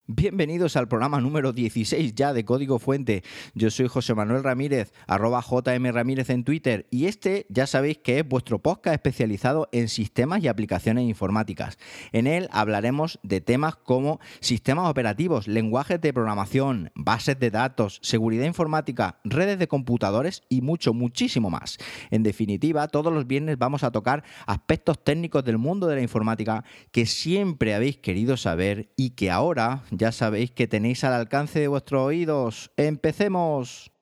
Bienvenidos al programa número 16 ya de Código Fuente. Yo soy José Manuel Ramírez, @JMRamírez en Twitter, y este ya sabéis que es vuestro podcast especializado en sistemas y aplicaciones informáticas. En él hablaremos de temas como sistemas operativos, lenguajes de programación, bases de datos, seguridad informática, redes de computadores y muchísimo más. En definitiva, todos los viernes vamos a tocar aspectos técnicos del mundo de la informática que siempre habéis querido saber y que ahora ya sabéis que tenéis al alcance de vuestros oídos. ¡Empecemos!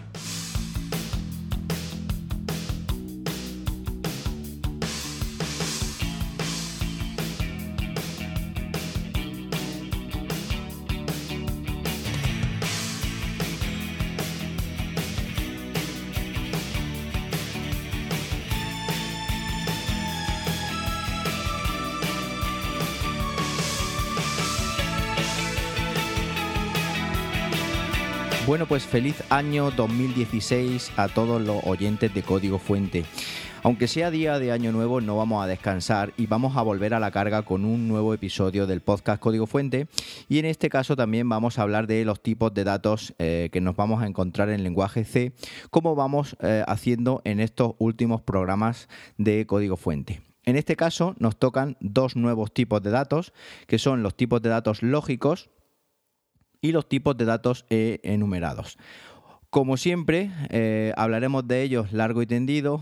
Bueno, pues feliz año 2016 a todos los oyentes de Código Fuente. Aunque sea día de año nuevo, no vamos a descansar y vamos a volver a la carga con un nuevo episodio del podcast Código Fuente, y en este caso también vamos a hablar de los tipos de datos que nos vamos a encontrar en lenguaje C, como vamos haciendo en estos últimos programas de Código Fuente. En este caso nos tocan dos nuevos tipos de datos, que son los tipos de datos lógicos y los tipos de datos enumerados. Como siempre, hablaremos de ellos largo y tendido,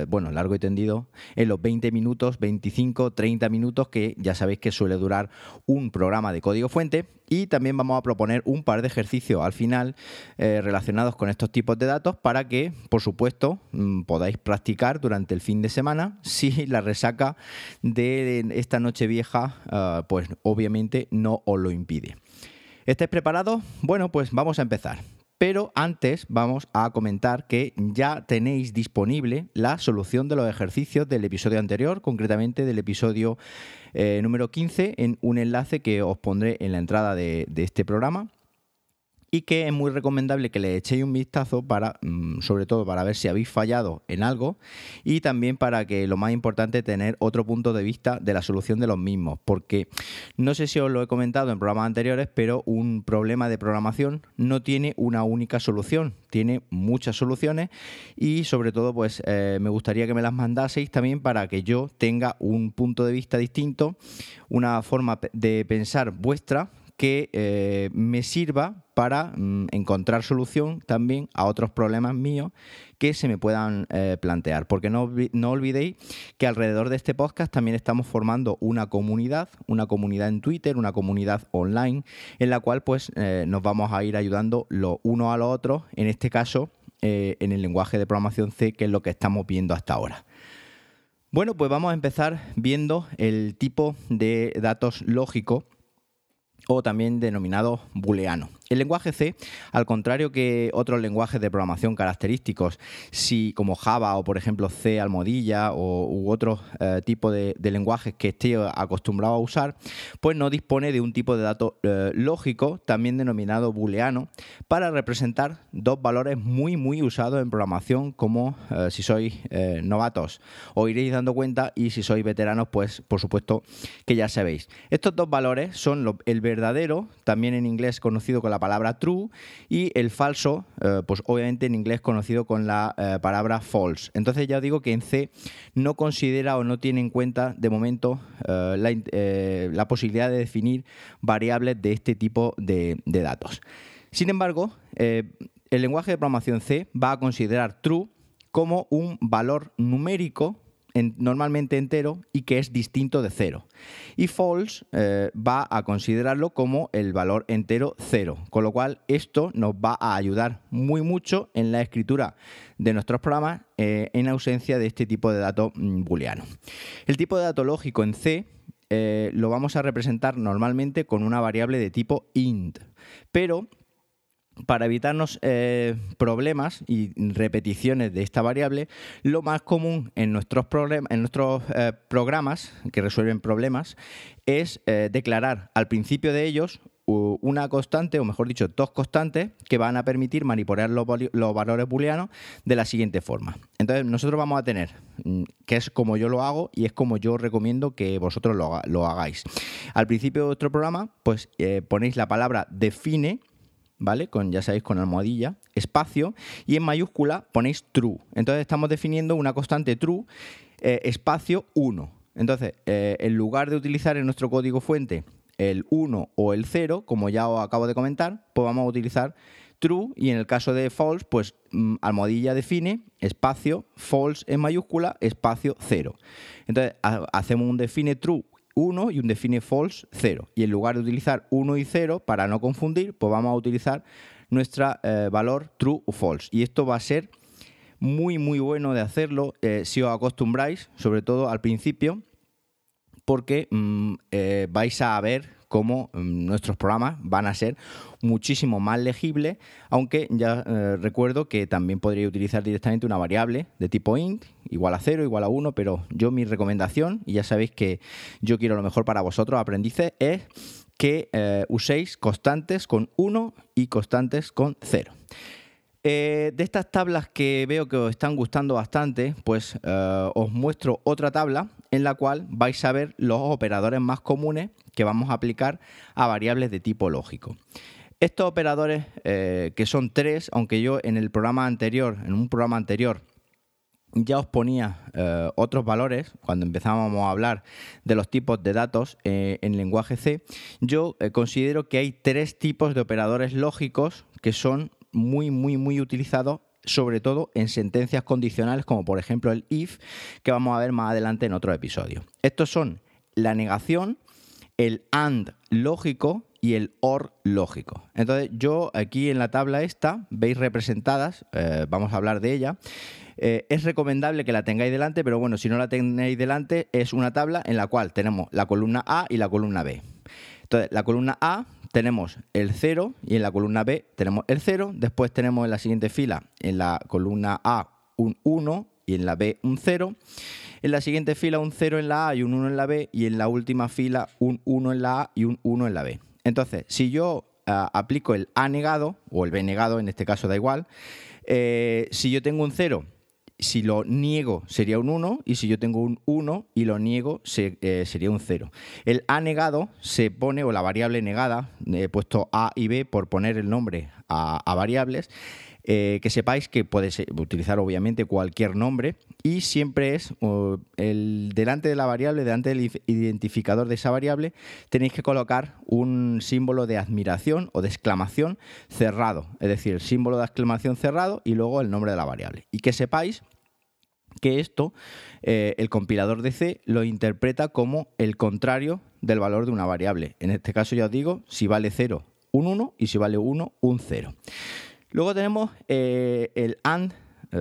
en los 20 minutos, 25, 30 minutos que ya sabéis que suele durar un programa de Código Fuente, y también vamos a proponer un par de ejercicios al final relacionados con estos tipos de datos para que, por supuesto, podáis practicar durante el fin de semana si la resaca de esta Nochevieja, pues obviamente no os lo impide. ¿Estáis preparados? Bueno, pues vamos a empezar. Pero antes vamos a comentar que ya tenéis disponible la solución de los ejercicios del episodio anterior, concretamente del episodio número 15, en un enlace que os pondré en la entrada de este programa, y que es muy recomendable que le echéis un vistazo sobre todo para ver si habéis fallado en algo, y también para que, lo más importante, tener otro punto de vista de la solución de los mismos, porque no sé si os lo he comentado en programas anteriores, pero un problema de programación no tiene una única solución, tiene muchas soluciones, y sobre todo pues me gustaría que me las mandaseis también para que yo tenga un punto de vista distinto, una forma de pensar vuestra que me sirva para encontrar solución también a otros problemas míos que se me puedan plantear. Porque no olvidéis que alrededor de este podcast también estamos formando una comunidad en Twitter, una comunidad online, en la cual pues nos vamos a ir ayudando los unos a los otros, en este caso en el lenguaje de programación C, que es lo que estamos viendo hasta ahora. Bueno, pues vamos a empezar viendo el tipo de datos lógico, o también denominado booleano. El lenguaje C, al contrario que otros lenguajes de programación característicos, como Java o por ejemplo C almohadilla u otro tipo de lenguajes que esté acostumbrado a usar, pues no dispone de un tipo de dato lógico, también denominado booleano, para representar dos valores muy usados en programación, como si sois novatos os iréis dando cuenta, y si sois veteranos pues por supuesto que ya sabéis. Estos dos valores son el verdadero, también en inglés conocido con la palabra true, y el falso, pues obviamente en inglés conocido con la palabra false. Entonces ya os digo que en C no considera o no tiene en cuenta de momento la posibilidad de definir variables de este tipo de datos. Sin embargo, el lenguaje de programación C va a considerar true como un valor numérico normalmente entero y que es distinto de 0. Y false va a considerarlo como el valor entero 0, con lo cual esto nos va a ayudar mucho en la escritura de nuestros programas en ausencia de este tipo de dato booleano. El tipo de dato lógico en C lo vamos a representar normalmente con una variable de tipo int, pero para evitarnos problemas y repeticiones de esta variable, lo más común en nuestros programas que resuelven problemas es declarar al principio de ellos una constante, o mejor dicho, dos constantes que van a permitir manipular los valores booleanos de la siguiente forma. Entonces nosotros vamos a tener, que es como yo lo hago y es como yo recomiendo que vosotros lo hagáis. Al principio de vuestro programa, pues ponéis la palabra define, ¿vale? Ya sabéis, con almohadilla, espacio, y en mayúscula ponéis true. Entonces estamos definiendo una constante true, espacio 1. Entonces, en lugar de utilizar en nuestro código fuente el 1 o el 0, como ya os acabo de comentar, pues vamos a utilizar true, y en el caso de false, pues almohadilla define, espacio, false en mayúscula, espacio 0. Entonces, hacemos un define true 1 y un define false 0. Y en lugar de utilizar 1 y 0, para no confundir, pues vamos a utilizar nuestro valor true o false. Y esto va a ser muy, muy bueno de hacerlo si os acostumbráis, sobre todo al principio, porque vais a ver cómo nuestros programas van a ser muchísimo más legibles, aunque ya recuerdo que también podría utilizar directamente una variable de tipo int, igual a 0, igual a 1, pero mi recomendación, y ya sabéis que yo quiero lo mejor para vosotros, aprendices, es que uséis constantes con 1 y constantes con 0. De estas tablas que veo que os están gustando bastante, pues os muestro otra tabla en la cual vais a ver los operadores más comunes que vamos a aplicar a variables de tipo lógico. Estos operadores, que son 3, aunque yo en un programa anterior, ya os ponía otros valores cuando empezábamos a hablar de los tipos de datos en lenguaje C. Yo considero que hay 3 tipos de operadores lógicos que son muy, muy, muy utilizados, sobre todo en sentencias condicionales, como por ejemplo el if, que vamos a ver más adelante en otro episodio. Estos son la negación, el and lógico y el or lógico. Entonces yo aquí en la tabla esta veis representadas, vamos a hablar de ella. Es recomendable que la tengáis delante, pero bueno, si no la tenéis delante, es una tabla en la cual tenemos la columna A y la columna B. Entonces, la columna A tenemos el 0 y en la columna B tenemos el 0. Después tenemos en la siguiente fila, en la columna A, un 1 y en la B un 0. En la siguiente fila un 0 en la A y un 1 en la B. Y en la última fila un 1 en la A y un 1 en la B. Entonces, si yo aplico el A negado, o el B negado, en este caso da igual, si yo tengo un 0, si lo niego sería un 1, y si yo tengo un 1 y lo niego sería un 0. El A negado se pone, o la variable negada, he puesto A y B por poner el nombre a variables, que sepáis que podéis utilizar obviamente cualquier nombre, y siempre es delante de la variable, delante del identificador de esa variable, tenéis que colocar un símbolo de admiración o de exclamación cerrado, es decir, el símbolo de exclamación cerrado y luego el nombre de la variable. Y que sepáis que esto, el compilador de C lo interpreta como el contrario del valor de una variable. En este caso ya os digo, si vale 0, un 1, y si vale 1, un 0. Luego tenemos el AND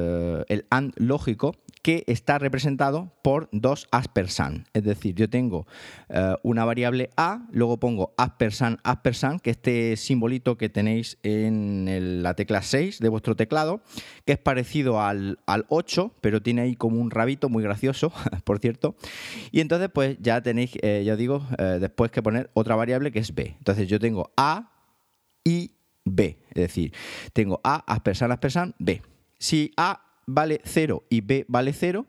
lógico, que está representado por dos aspersand. Es decir, yo tengo una variable A, luego pongo aspersand, que es este simbolito que tenéis en la tecla 6 de vuestro teclado, que es parecido al 8, pero tiene ahí como un rabito muy gracioso, por cierto. Y entonces pues ya tenéis, ya os digo, después que poner otra variable que es B. Entonces yo tengo A y B, es decir, tengo A, aspersand, B. Si A vale 0 y B vale 0,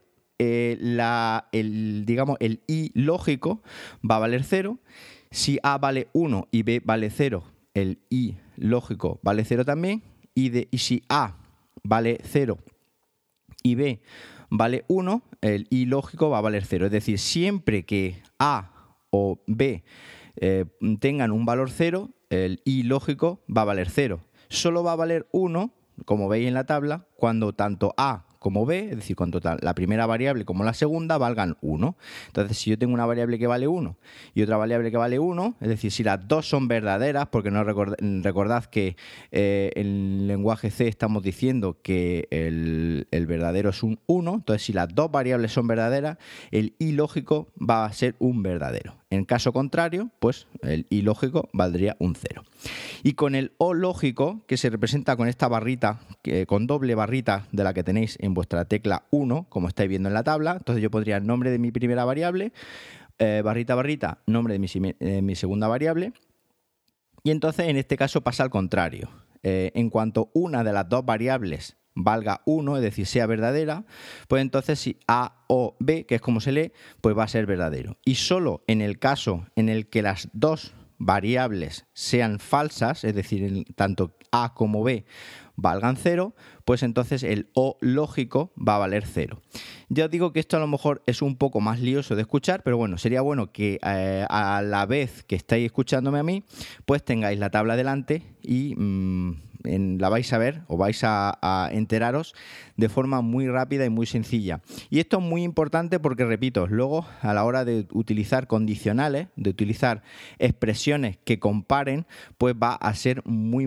el I lógico va a valer 0. Si A vale 1 y B vale 0, el I lógico vale 0 también. Y si A vale 0 y B vale 1, el I lógico va a valer 0. Es decir, siempre que A o B tengan un valor 0, el I lógico va a valer 0. Solo va a valer 1, como veis en la tabla, cuando tanto A como B, es decir, cuando la primera variable como la segunda valgan 1. Entonces, si yo tengo una variable que vale 1 y otra variable que vale 1, es decir, si las dos son verdaderas, porque no recordad que en lenguaje C estamos diciendo que el verdadero es un 1, entonces si las dos variables son verdaderas, el I lógico va a ser un verdadero. En caso contrario, pues el I lógico valdría un 0. Y con el O lógico, que se representa con esta barrita, con doble barrita de la que tenéis en vuestra tecla 1, como estáis viendo en la tabla, entonces yo podría el nombre de mi primera variable, barrita, nombre de mi segunda variable, Y entonces en este caso pasa al contrario. En cuanto una de las dos variables valga 1, es decir, sea verdadera, pues entonces si A o B, que es como se lee, pues va a ser verdadero. Y solo en el caso en el que las dos variables sean falsas, es decir, tanto A como B valgan 0, pues entonces el O lógico va a valer 0. Ya os digo que esto a lo mejor es un poco más lioso de escuchar, pero bueno, sería bueno que a la vez que estáis escuchándome a mí, pues tengáis la tabla delante y la vais a ver o vais a enteraros de forma muy rápida y muy sencilla. Y esto es muy importante porque, repito, luego a la hora de utilizar condicionales, de utilizar expresiones que comparen, pues va a ser muy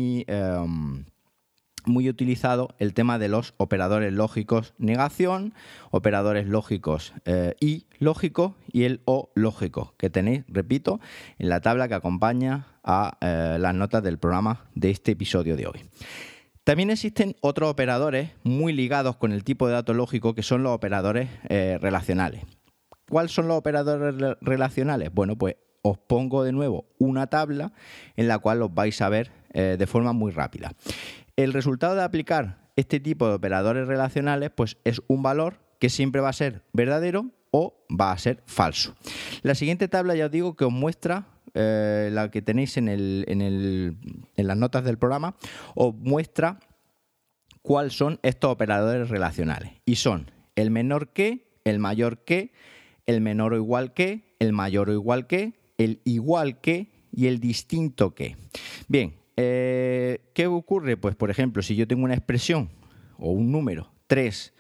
utilizado el tema de los operadores lógicos negación, operadores lógicos y lógico y el o lógico, que tenéis, repito, en la tabla que acompaña a las notas del programa de este episodio de hoy. También existen otros operadores muy ligados con el tipo de dato lógico, que son los operadores relacionales. ¿Cuáles son los operadores relacionales? Bueno, pues os pongo de nuevo una tabla en la cual los vais a ver de forma muy rápida. El resultado de aplicar este tipo de operadores relacionales pues es un valor que siempre va a ser verdadero o va a ser falso. La siguiente tabla ya os digo que os muestra, la que tenéis en las notas del programa, os muestra cuáles son estos operadores relacionales. Y son el menor que, el mayor que, el menor o igual que, el mayor o igual que, el igual que y el distinto que. Bien. ¿Qué ocurre? Pues, por ejemplo, si yo tengo una expresión o un número 3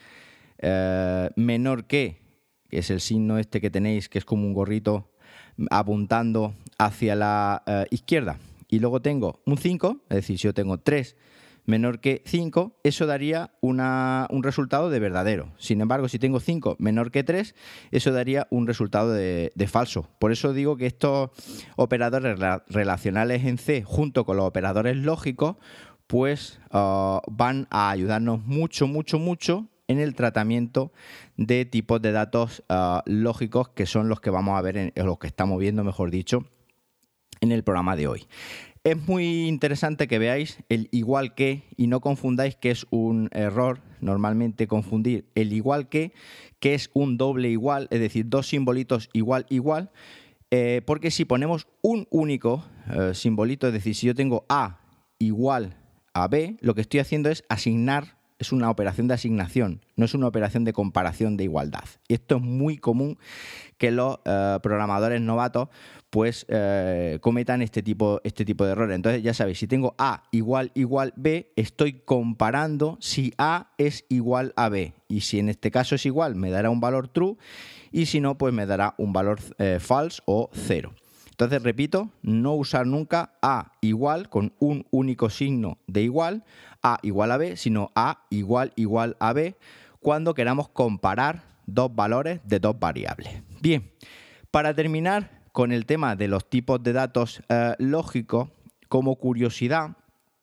menor que es el signo este que tenéis, que es como un gorrito apuntando hacia la izquierda, y luego tengo un 5, es decir, si yo tengo 3 menor que 5, eso daría un resultado de verdadero. Sin embargo, si tengo 5 menor que 3, eso daría un resultado de falso. Por eso digo que estos operadores relacionales en C, junto con los operadores lógicos, pues van a ayudarnos mucho en el tratamiento de tipos de datos lógicos, que son los que vamos a ver, los que estamos viendo, mejor dicho, en el programa de hoy. Es muy interesante que veáis el igual que y no confundáis, que es un error normalmente confundir el igual que es un doble igual, es decir, dos simbolitos igual, porque si ponemos un único simbolito, es decir, si yo tengo A igual a B, lo que estoy haciendo es asignar. Es una operación de asignación, no es una operación de comparación de igualdad. Y esto es muy común que los programadores novatos pues cometan este tipo de errores. Entonces, ya sabéis, si tengo A igual B, estoy comparando si A es igual a B. Y si en este caso es igual, me dará un valor true, y si no, pues me dará un valor false o 0. Entonces, repito, no usar nunca A igual con un único signo de igual, A igual a B, sino A igual a B cuando queramos comparar dos valores de dos variables. Bien, para terminar con el tema de los tipos de datos lógicos, como curiosidad,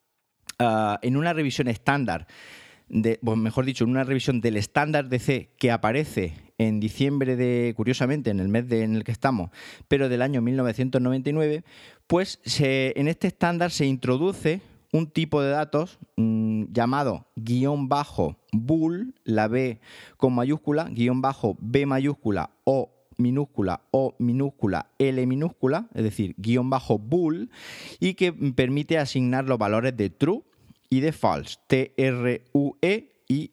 en una revisión estándar, en una revisión del estándar de C que aparece en diciembre curiosamente, en el mes en el que estamos, pero del año 1999, pues en este estándar se introduce un tipo de datos llamado --bool, la B con mayúscula, --B mayúscula o minúscula, L minúscula, es decir, --bool, y que permite asignar los valores de true y de false, TRUE y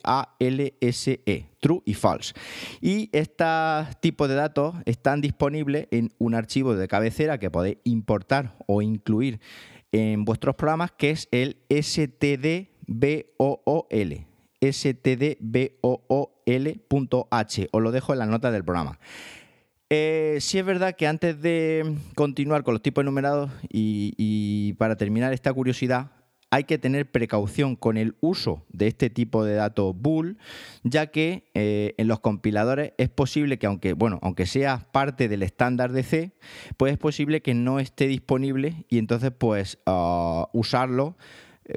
FALSE, true y false. Y estos tipos de datos están disponibles en un archivo de cabecera que podéis importar o incluir en vuestros programas, que es el stdbool. stdbool.h. Os lo dejo en la nota del programa. Sí es verdad que antes de continuar con los tipos enumerados y para terminar esta curiosidad, hay que tener precaución con el uso de este tipo de datos bool, ya que en los compiladores es posible que, aunque sea parte del estándar de C, pues es posible que no esté disponible, y entonces pues usarlo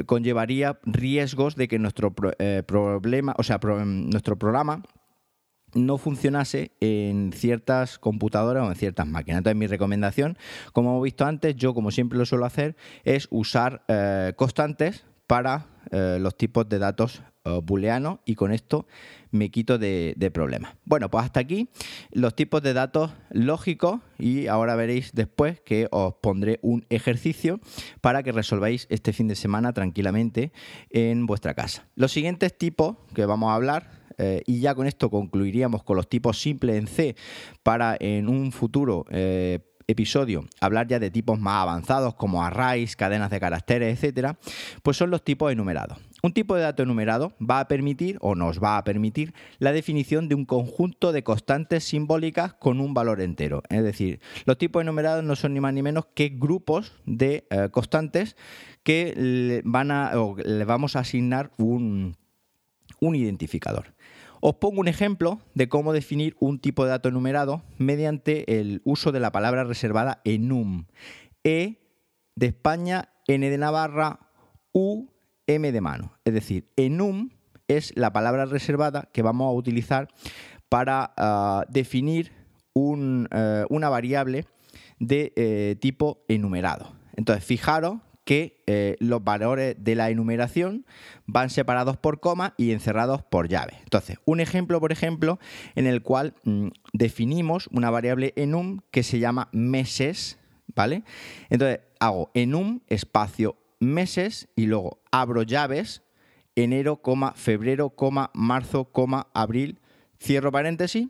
conllevaría riesgos de que nuestro programa no funcionase en ciertas computadoras o en ciertas máquinas. Entonces, mi recomendación, como hemos visto antes, yo como siempre lo suelo hacer, es usar constantes para los tipos de datos booleanos, y con esto me quito de problemas. Bueno, pues hasta aquí los tipos de datos lógicos, y ahora veréis después que os pondré un ejercicio para que resolváis este fin de semana tranquilamente en vuestra casa. Los siguientes tipos que vamos a hablar, y ya con esto concluiríamos con los tipos simples en C, para en un futuro episodio hablar ya de tipos más avanzados como arrays, cadenas de caracteres, etcétera, pues son los tipos enumerados. Un tipo de dato enumerado va a permitir, o nos va a permitir, la definición de un conjunto de constantes simbólicas con un valor entero. Es decir, los tipos enumerados no son ni más ni menos que grupos de constantes que le vamos a asignar un identificador. Os pongo un ejemplo de cómo definir un tipo de dato enumerado mediante el uso de la palabra reservada enum. E de España, N de Navarra, U, M de mano. Es decir, enum es la palabra reservada que vamos a utilizar para definir una variable de tipo enumerado. Entonces, fijaros que los valores de la enumeración van separados por coma y encerrados por llave. Entonces, un ejemplo, por ejemplo, en el cual definimos una variable enum que se llama meses, ¿vale? Entonces, hago enum espacio meses y luego abro llaves, enero, febrero, marzo, abril, cierro paréntesis,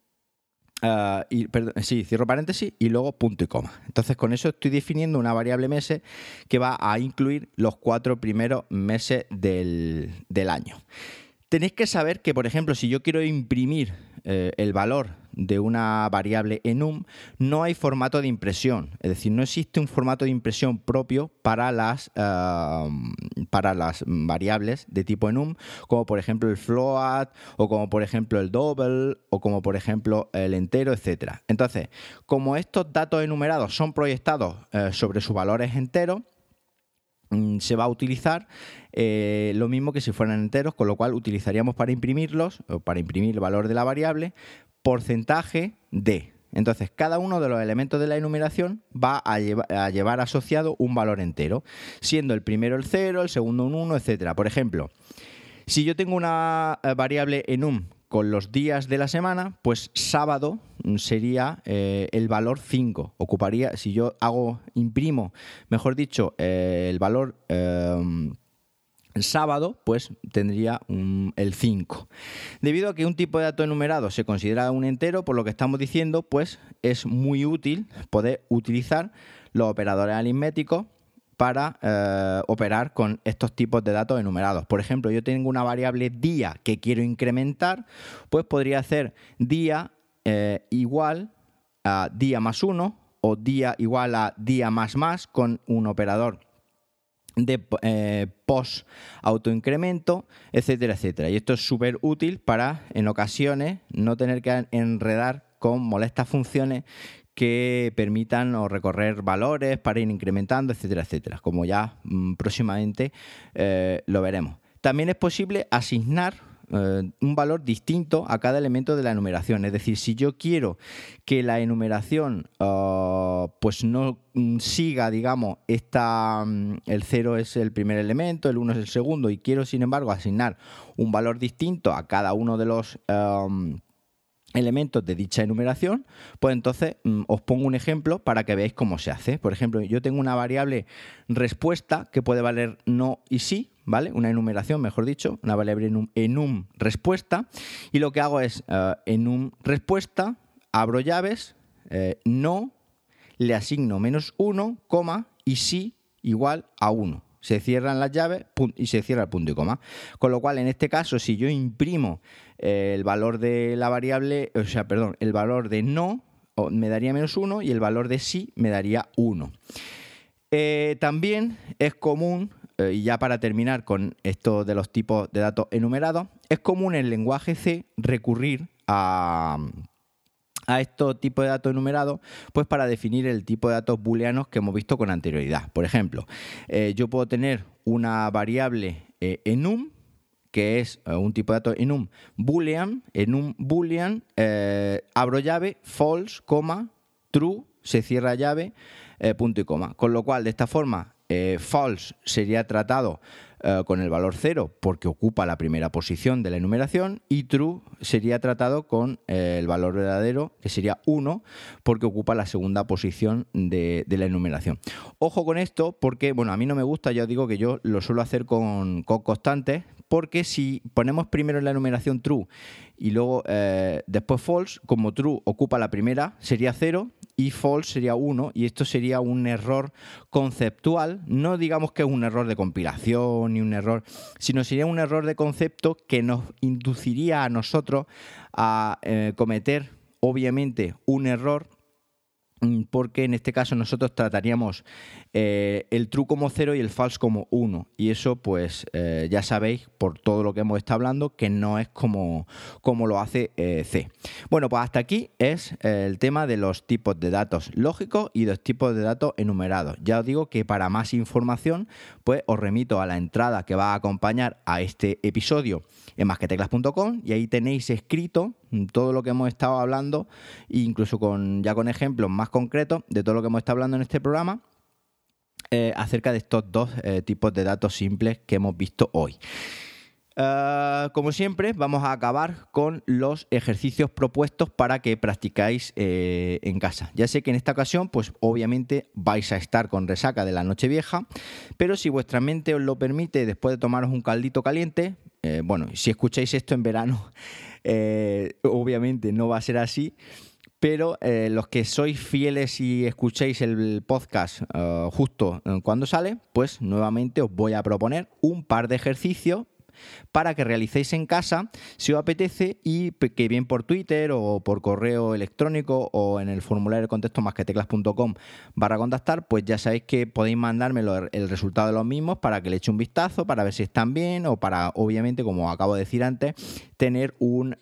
cierro paréntesis y luego punto y coma. Entonces, con eso estoy definiendo una variable meses que va a incluir los 4 primeros meses del año. Tenéis que saber que, por ejemplo, si yo quiero imprimir el valor de una variable enum, no hay formato de impresión. Es decir, no existe un formato de impresión propio para las variables de tipo enum, como por ejemplo el float, o como por ejemplo el double, o como por ejemplo el entero, etc. Entonces, como estos datos enumerados son proyectados sobre sus valores enteros, se va a utilizar lo mismo que si fueran enteros, con lo cual utilizaríamos para imprimirlos, o para imprimir el valor de la variable, porcentaje de. Entonces, cada uno de los elementos de la enumeración va a llevar asociado un valor entero, siendo el primero el 0, el segundo un 1, etc. Por ejemplo, si yo tengo una variable enum con los días de la semana, pues sábado sería el valor 5. Ocuparía, si yo imprimo, mejor dicho, el valor el sábado, pues tendría el 5. Debido a que un tipo de dato enumerado se considera un entero, por lo que estamos diciendo, pues es muy útil poder utilizar los operadores aritméticos para operar con estos tipos de datos enumerados. Por ejemplo, yo tengo una variable día que quiero incrementar, pues podría hacer día igual a día más 1 o día igual a día más con un operador de post autoincremento, etcétera, etcétera. Y esto es súper útil para, en ocasiones, no tener que enredar con molestas funciones que permitan o recorrer valores para ir incrementando, etcétera, etcétera, como ya próximamente lo veremos. También es posible asignar un valor distinto a cada elemento de la enumeración. Es decir, si yo quiero que la enumeración pues no siga, digamos, el 0 es el primer elemento, el 1 es el segundo, y quiero, sin embargo, asignar un valor distinto a cada uno de los elementos de dicha enumeración, pues entonces os pongo un ejemplo para que veáis cómo se hace. Por ejemplo, yo tengo una variable respuesta que puede valer no y sí, ¿vale? Una enumeración, mejor dicho, una variable enum respuesta, y lo que hago es enum respuesta, abro llaves, no, le asigno -1, coma, y sí igual a 1. Se cierran las llaves y se cierra el punto y coma. Con lo cual, en este caso, si yo imprimo el valor de la variable, el valor de no me daría -1 y el valor de sí me daría 1. También es común, y ya para terminar con esto de los tipos de datos enumerados, es común en el lenguaje C recurrir a estos tipos de datos enumerados, pues para definir el tipo de datos booleanos que hemos visto con anterioridad. Por ejemplo, yo puedo tener una variable enum que es un tipo de dato en un boolean, abro llave, false, coma, true, se cierra llave, punto y coma. Con lo cual, de esta forma, false sería tratado con el valor 0 porque ocupa la primera posición de la enumeración, y true sería tratado con el valor verdadero, que sería 1, porque ocupa la segunda posición de la enumeración. Ojo con esto porque, bueno, a mí no me gusta, ya os digo que yo lo suelo hacer con constantes, porque si ponemos primero en la enumeración true y luego después false, como true ocupa la primera, sería 0, y false sería 1, y esto sería un error conceptual. No digamos que es un error de compilación ni un error, sino sería un error de concepto que nos induciría a nosotros a cometer, obviamente, un error, porque en este caso nosotros trataríamos el true como 0 y el false como 1, y eso pues ya sabéis por todo lo que hemos estado hablando que no es como lo hace C. Bueno, pues hasta aquí es el tema de los tipos de datos lógicos y los tipos de datos enumerados. Ya os digo que para más información pues os remito a la entrada que va a acompañar a este episodio en masqueteclas.com, y ahí tenéis escrito todo lo que hemos estado hablando, incluso con ejemplos más concretos de todo lo que hemos estado hablando en este programa, acerca de estos dos tipos de datos simples que hemos visto hoy. Como siempre, vamos a acabar con los ejercicios propuestos para que practicáis en casa. Ya sé que en esta ocasión, pues obviamente vais a estar con resaca de la Nochevieja, pero si vuestra mente os lo permite, después de tomaros un caldito caliente, bueno, si escucháis esto en verano, obviamente no va a ser así. Pero los que sois fieles y escuchéis el podcast justo cuando sale, pues nuevamente os voy a proponer un par de ejercicios para que realicéis en casa si os apetece, y que bien por Twitter o por correo electrónico o en el formulario de contacto masqueteclas.com/contactar, pues ya sabéis que podéis mandarme el resultado de los mismos para que le eche un vistazo, para ver si están bien, o para, obviamente, como acabo de decir antes, tener un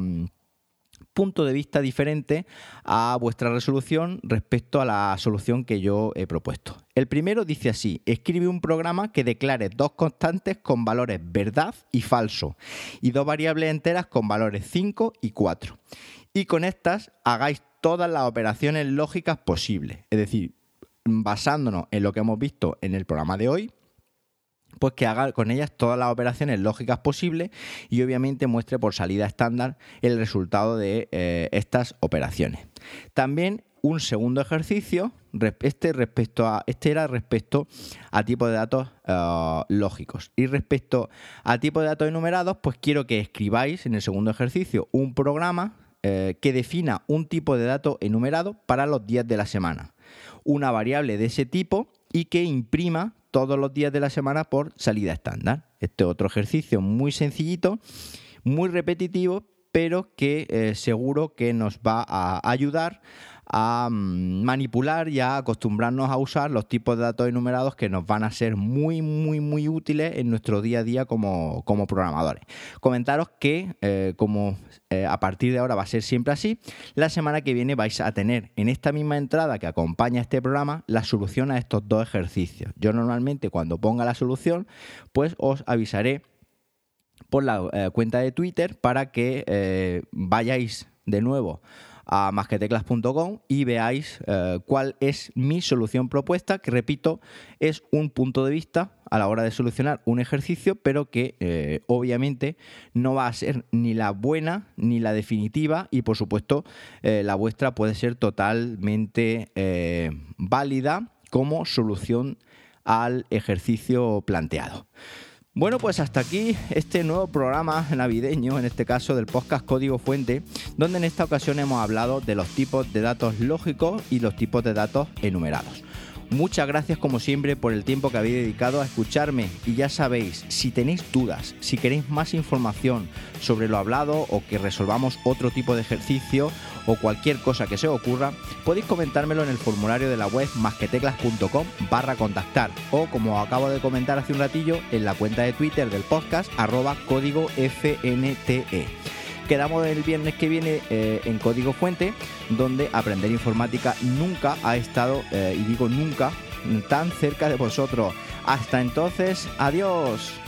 punto de vista diferente a vuestra resolución respecto a la solución que yo he propuesto. El primero dice así: escribe un programa que declare dos constantes con valores verdad y falso, y dos variables enteras con valores 5 y 4. Y con estas hagáis todas las operaciones lógicas posibles. Es decir, basándonos en lo que hemos visto en el programa de hoy, pues que haga con ellas todas las operaciones lógicas posibles, y obviamente muestre por salida estándar el resultado de estas operaciones. También un segundo ejercicio, este era respecto a tipos de datos lógicos. Y respecto a tipos de datos enumerados, pues quiero que escribáis en el segundo ejercicio un programa que defina un tipo de dato enumerado para los días de la semana, una variable de ese tipo, y que imprima todos los días de la semana por salida estándar. Este es otro ejercicio muy sencillito, muy repetitivo, pero que seguro que nos va a ayudar a manipular y a acostumbrarnos a usar los tipos de datos enumerados, que nos van a ser muy, muy, muy útiles en nuestro día a día como programadores. Comentaros que, a partir de ahora va a ser siempre así, la semana que viene vais a tener en esta misma entrada que acompaña este programa la solución a estos dos ejercicios. Yo normalmente, cuando ponga la solución, pues os avisaré por la cuenta de Twitter para que vayáis de nuevo a masqueteclas.com y veáis cuál es mi solución propuesta, que, repito, es un punto de vista a la hora de solucionar un ejercicio, pero que obviamente no va a ser ni la buena ni la definitiva, y por supuesto la vuestra puede ser totalmente válida como solución al ejercicio planteado. Bueno, pues hasta aquí este nuevo programa navideño, en este caso del podcast Código Fuente, donde en esta ocasión hemos hablado de los tipos de datos lógicos y los tipos de datos enumerados. Muchas gracias, como siempre, por el tiempo que habéis dedicado a escucharme, y ya sabéis, si tenéis dudas, si queréis más información sobre lo hablado, o que resolvamos otro tipo de ejercicio, o cualquier cosa que se os ocurra, podéis comentármelo en el formulario de la web masqueteclas.com/contactar, o, como acabo de comentar hace un ratillo, en la cuenta de Twitter del podcast @códigofnte. Quedamos el viernes que viene en Código Fuente, donde aprender informática nunca ha estado, y digo nunca, tan cerca de vosotros. Hasta entonces, adiós.